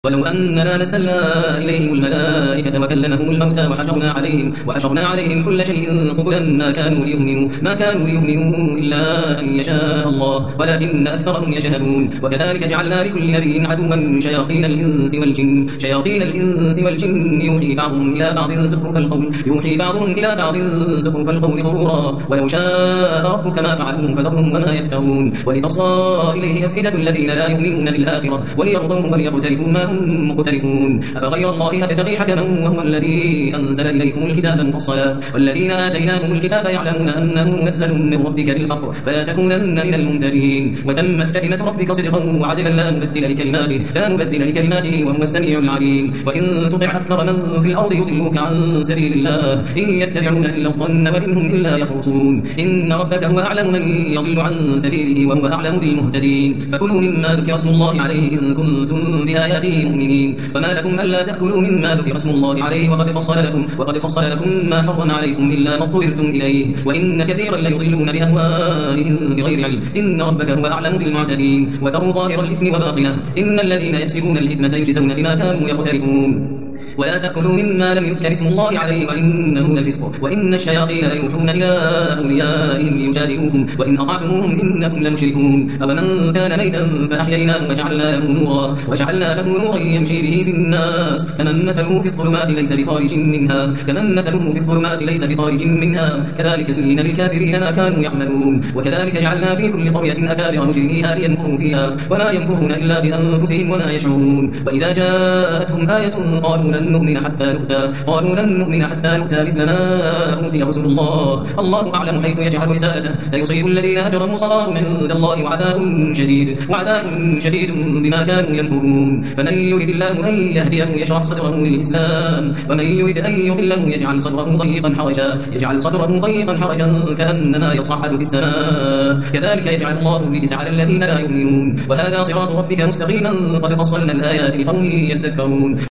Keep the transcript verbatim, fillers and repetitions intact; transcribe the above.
ولو أننا نزلنا إليهم الملائكة وكلمهم الموتى وحشرنا عليهم وحشرنا عليهم كل شيء قبلا ما كانوا ليؤمنوا ما كانوا ليؤمنوا إلا أن يشاء الله ولكن أكثرهم يجهلون. وكذلك جعلنا لكل نبي عدوا شياطين الإنس والجن شياطين الإنس والجن يوحي بعضهم إلى بعض زخرف القول يوحي بعضهم إلى بعض زخرف القول غرورا ولو شاء ربك ما فعلوه فذرهم وما يفترون. ولتصغى إليه أفئدة الذين لا يؤمنون بالآخرة وليرضوه وليقترفوا ما مختلفون. أفغير الله يبتغي حكما وهو الذي أنزل إليكم الكتاب مفصلا والذين آتيناهم الكتاب يعلمون أنه منزل من ربك بالحق فلا تكونن من الممترين. وتمت كلمة ربك صدقا وعدلا لا مبدل لكلماته لا مبدل لكلماته وهو السميع العليم. وإن تطع أكثر من في الأرض يضلوك عن سبيل الله إن يتبعون إلا الظن وإن هم إلا يخرصون. إن ربك هو أعلم من يضل عن سبيله وهو أعلم بالمهتدين. فكلوا مما ذكر اسم الله عليه إن كنتم بآياته مؤمنين. وما لكم ألا تأكلوا مما ذكر اسم الله عليه وقد فصل لكم وقد فصل لكم ما حرم عليكم إلا ما اضطررتم إليه وإن كثيرا ليضلون بأهوائهم بغير علم. إن ربك هو أعلم بالمعتدين. وذروا ظاهر الإثم وباطنه إن الذين يكسبون الإثم سيجزون بما كانوا يقترفون. ولا تأكلوا مما لم يذكر اسم الله عليه وإنه لفسق وإن الشياطين ليوحون إلى أوليائهم ليجادلوكم وإن أطعتموهم إنكم لمشركون. أفمن كان ميتا فأحييناه وجعلنا له نورا وجعلنا له نورا يمشي به في الناس كمن مثله في الظلمات ليس بخارج منها كمن مثله في الظلمات ليس بخارج منها كذلك زين للكافرين ما كانوا يعملون. وكذلك جعلنا في كل قرية أكابر مجرميها ليمكروا فيها وما يمكرون إلا بأنفسهم وما يشعرون. وإذا جاءتهم آية قالوا لن نؤمن حتى نؤتى قالوا لن نؤمن حتى نؤتى مثل ما أوتي رسل الله الله أعلم حيث يجعل رسالته سيصيب الذين أجرموا صغار من عند الله وعذاب شديد وعذاب شديد بما كانوا يمكرون. فمن يريد الله أن يهديه يشرح صدره للإسلام ومن يريد أن يضله يجعل صدره ضيقا حرجا يجعل صدره ضيقا حرجا كأنما يصعد في السماء كذلك يجعل الله الرجس على الذين لا يؤمنون. وهذا صراط ربك مستقيما قد فصلنا الآيات لقوم يذكرون.